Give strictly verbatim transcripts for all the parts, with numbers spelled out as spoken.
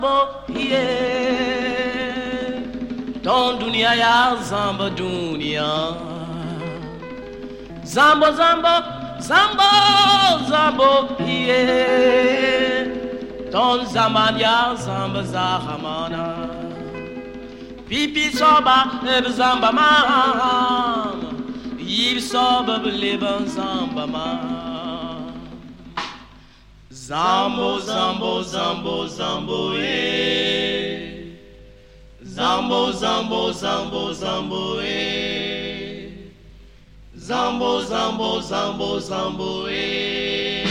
yeah. Don dunia ya zamba dunia. Zambo zambo zambo zambo yeah. Don zaman ya zamba zahamana. Pipi soba eb zamba mam. Yib soba beliban zamba mam. Zambo, zambo, zambo, zambo, eh. Zambo, zambo, zambo, zambo, eh. Zambo, zambo, zambo, zambo, eh.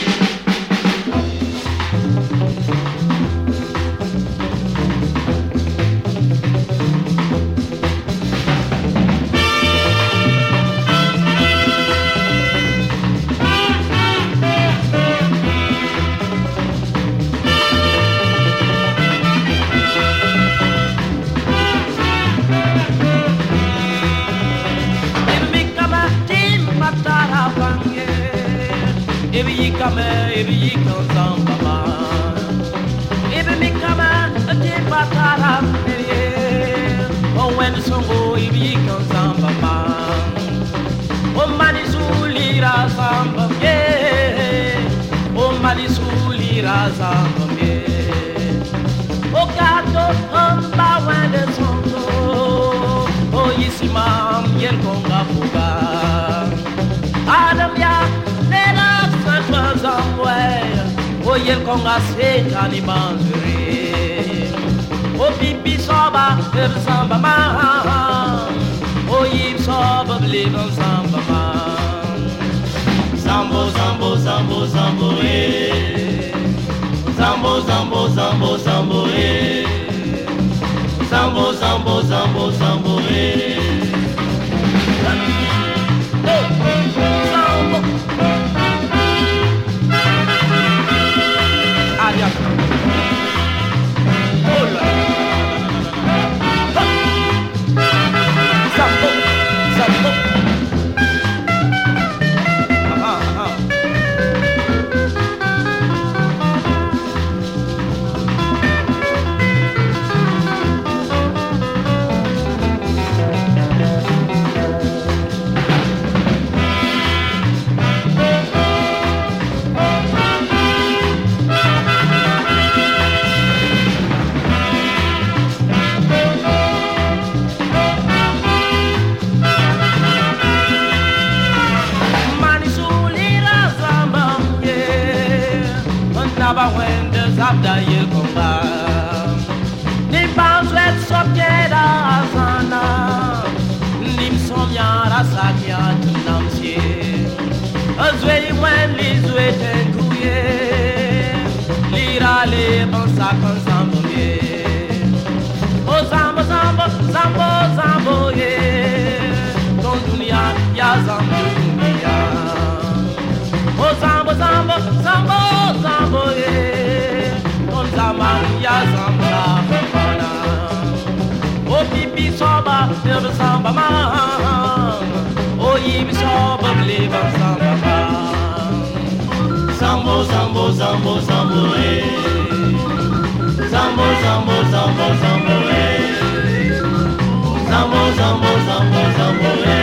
Ebi yikame, ebi yikan zamba ma. Ebi mikame, ati patara me. Oh when the songo, ebi yikan zamba ma. Oh mani sulira zamba me. Oh mani sulira zamba me. Oh gato, amba when the songo. Oh yisimam yen konga fuga. Adam ya. Oh yel konga seta ni manzuri. Oh pipi soba eb samba man. Oh yip soba bliban samba man. Zambo zambo zambo zambo eh. Zambo zambo zambo zambo eh. Zambo zambo zambo zambo eh. When the zabda yel konga ni banzwet sopjeda azana nim somya rasakya tunamsie azwe when lizwe tenkuye lira le bansa kan zambo ye o zambo zambo zambo zambo ye don dunia ya zambo dunia o zambo zambo zambo zambo ye don zaman ya zamba mana o pipi soba eb samba man o yib soba bliban samba man zambo zambo zambo zambo ye zambo zambo zambo zambo ye zambo zambo zambo zambo ye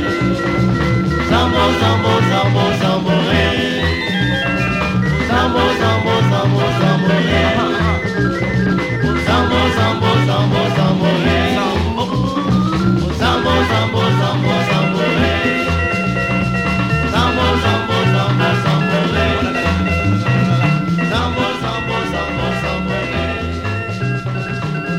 zambo zambo zambo zambo ye Zambo, zambo, zambo, zambo, yeah. Zambo, zambo, zambo, zambo, yeah. Zambo, zambo, zambo, zambo, yeah. Zambo, zambo, zambo, zambo, yeah. Zambo, zambo, zambo, zambo, yeah.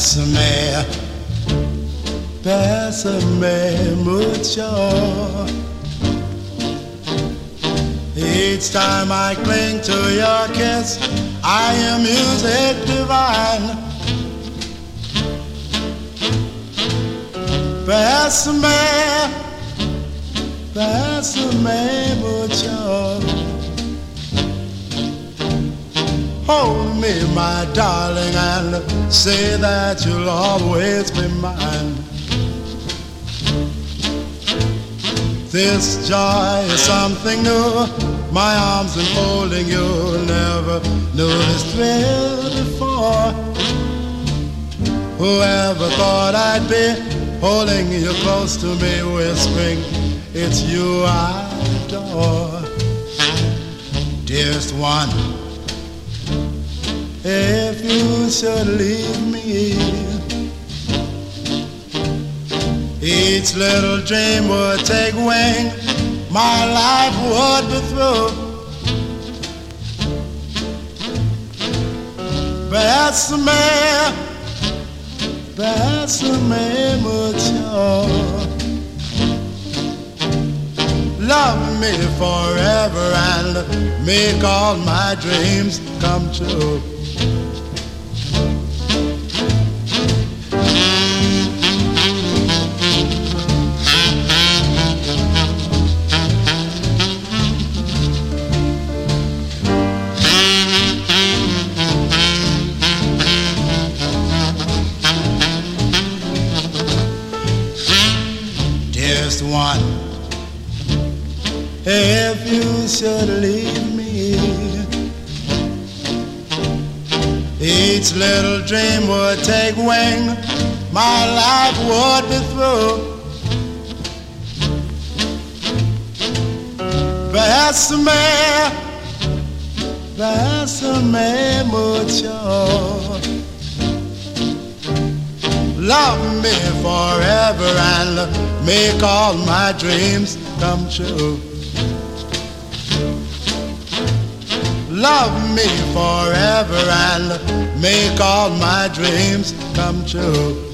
Pésame, pésame mucho. Each time I cling to your kiss, I hear music divine. Pésame, pésame mucho. Hold me, my darling, and say that you'll always be mine. This joy is something new. My arms enfolding you, never knew this thrill before. Whoever thought I'd be holding you close to me, whispering, it's you I adore. Dearest one, if you should leave me, each little dream would take wing, my life would be through. Bésame, bésame mucho. Love me forever and make all my dreams come true. One, if you should leave me, each little dream would take wing, my life would be through. Bésame, bésame mucho. Love me forever and make all my dreams come true. Love me forever and make all my dreams come true.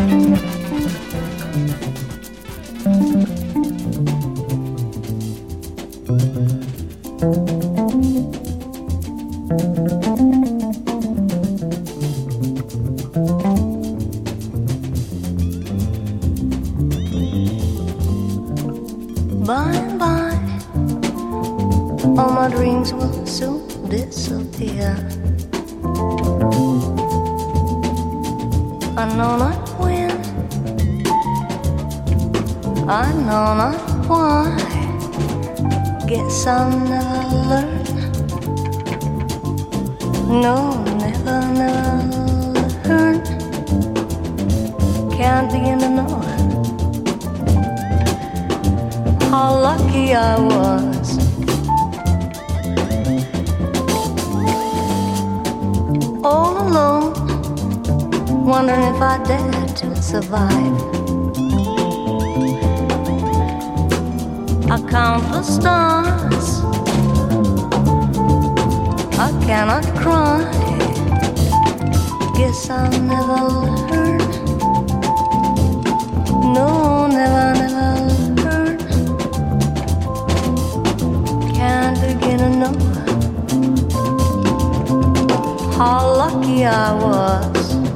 By and by, all my dreams will soon disappear. I know not when, I know not why. Guess I'll never learn. No, never, never learn. Can't begin to know how lucky I was. All alone, wondering if I dare to survive. I count the stars, I cannot cry. Guess I'll never learn. No, never, never learn. Can't begin to know how lucky I was.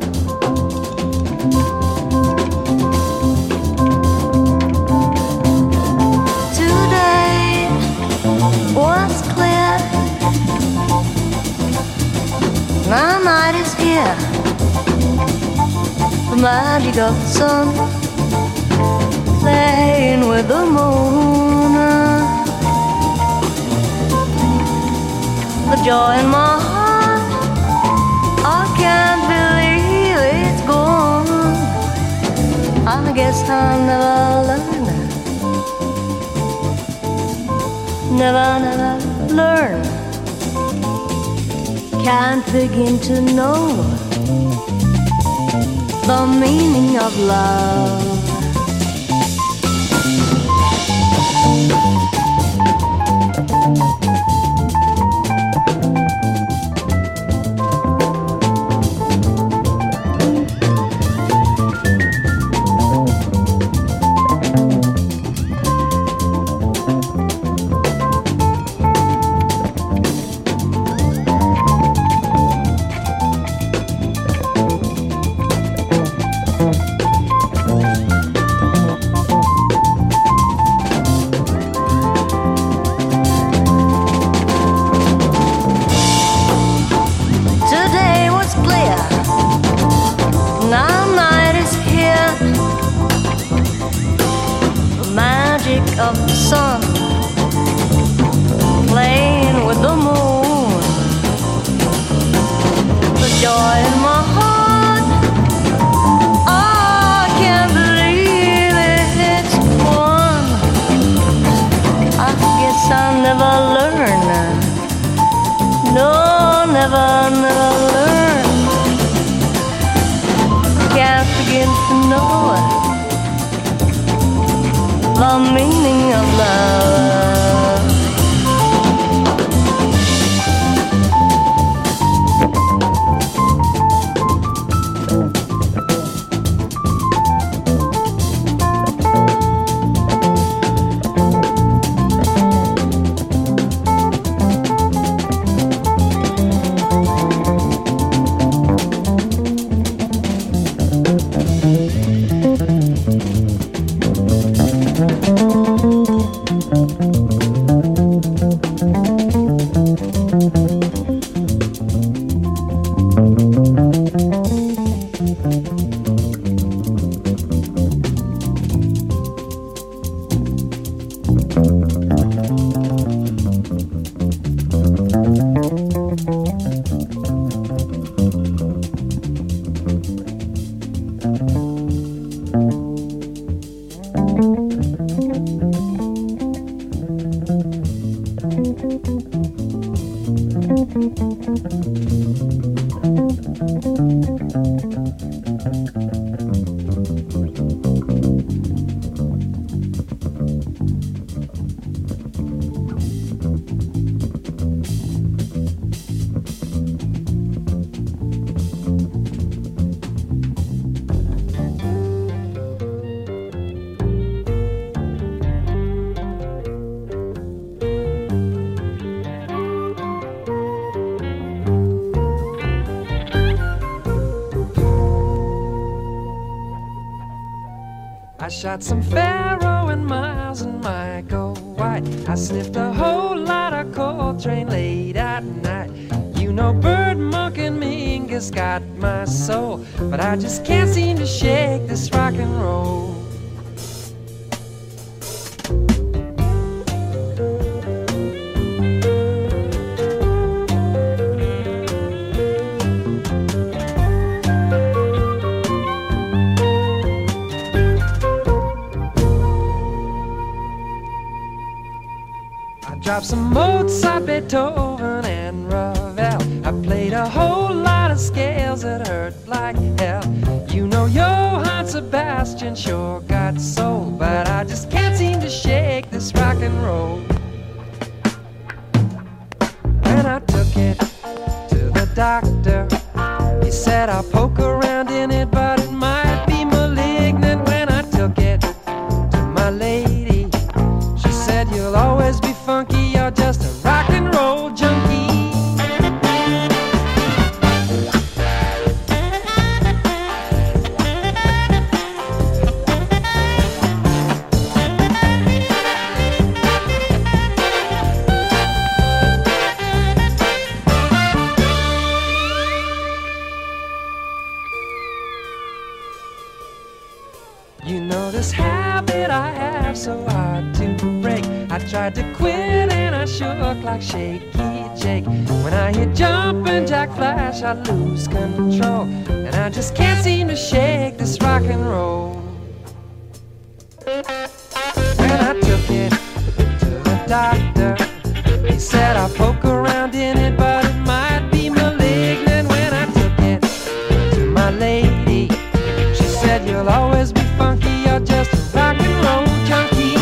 Today was clear, my night is here. The magic of the sun playing with the moon. The joy in my heart, I can't believe it's gone. I guess I'll never learn. Never, never learn. Can't begin to know the meaning of love. Of the sun playing with the moon. The joy in my heart, I can't believe it's gone. I guess I'll never learn. No, never, never learn. Can't begin to know the meaning of love. shot some Pharaoh and Miles and Michael White. I sniffed a whole lot of Coltrane late at night. You know Bird, Monk, and Mingus got my soul, but I just can't seem to shake this rock and roll. Dropped some Mozart, Beethoven, and Ravel. I played a whole lot of scales that hurt like hell. You know Johann Sebastian sure got soul, but I just can't seem to shake this rock and roll. When I took it to the doctor, he said I'll poke around in it, but it might be malignant. When I took it to my lady, she said you'll always be funky, you're just a rock and roll junkie. You know this habit I have so hard to break. I tried to quit and I shook like shaky Jake. When I hit jumpin' jack flash, I lose control, and I just can't seem to shake this rock and roll. When I took it to the doctor, he said I'll poke around in it, but it might be malignant. When I took it to my lady, she said you'll always be funky, you're just a rock and roll junkie.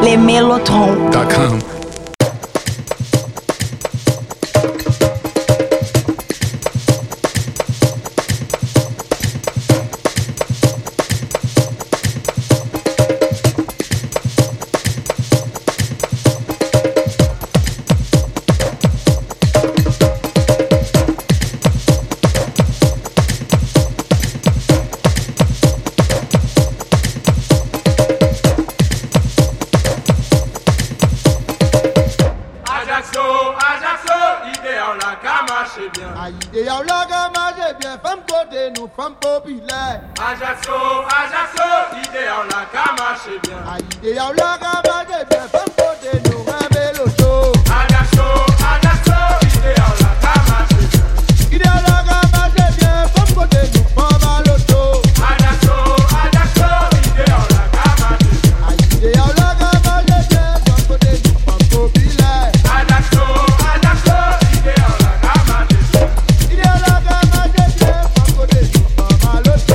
Les Mélotrons. .com. Ajaccio, Ajaccio, idéal la ka marche bien. Idéal la ka marche bien, femme côté nous ramène l'auto. Ajaccio, Ajaccio, idéal la ka marche bien. Idéal la ka marche bien, femme côté nous prend l'auto. Ajaccio, Ajaccio, idéal la ka marche bien. Idéal la ka marche bien, femme côté nous prend populaire. Ajaccio, Ajaccio, idéal la ka marche bien. Idéal la ka marche bien, femme côté nous prend l'auto.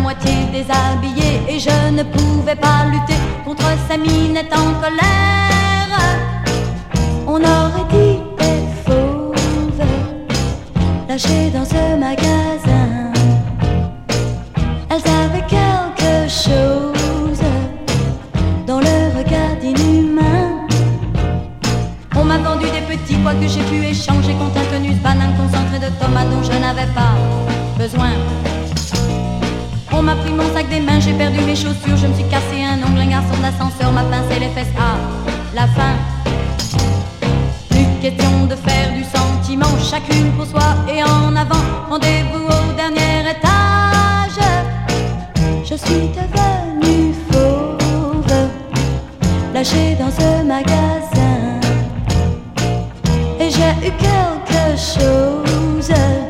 Déshabillée et je ne pouvais pas lutter contre ces minettes en colère. lâchées dans ce magasin. Elles avaient quelque chose dans le regard inhumain. On m'a vendu des petits pois que j'ai pu échanger contre un tenus banane concentré de tomates dont je n'avais pas besoin. On m'a pris mon sac des mains, j'ai perdu mes chaussures, je me suis cassé un ongle, un garçon d'ascenseur m'a pincé les fesses à la fin. Plus question de faire du sentiment, chacune pour soi et en avant. Rendez-vous au dernier étage. Je suis devenue fauve, lâchée dans ce magasin. Et j'ai eu quelque chose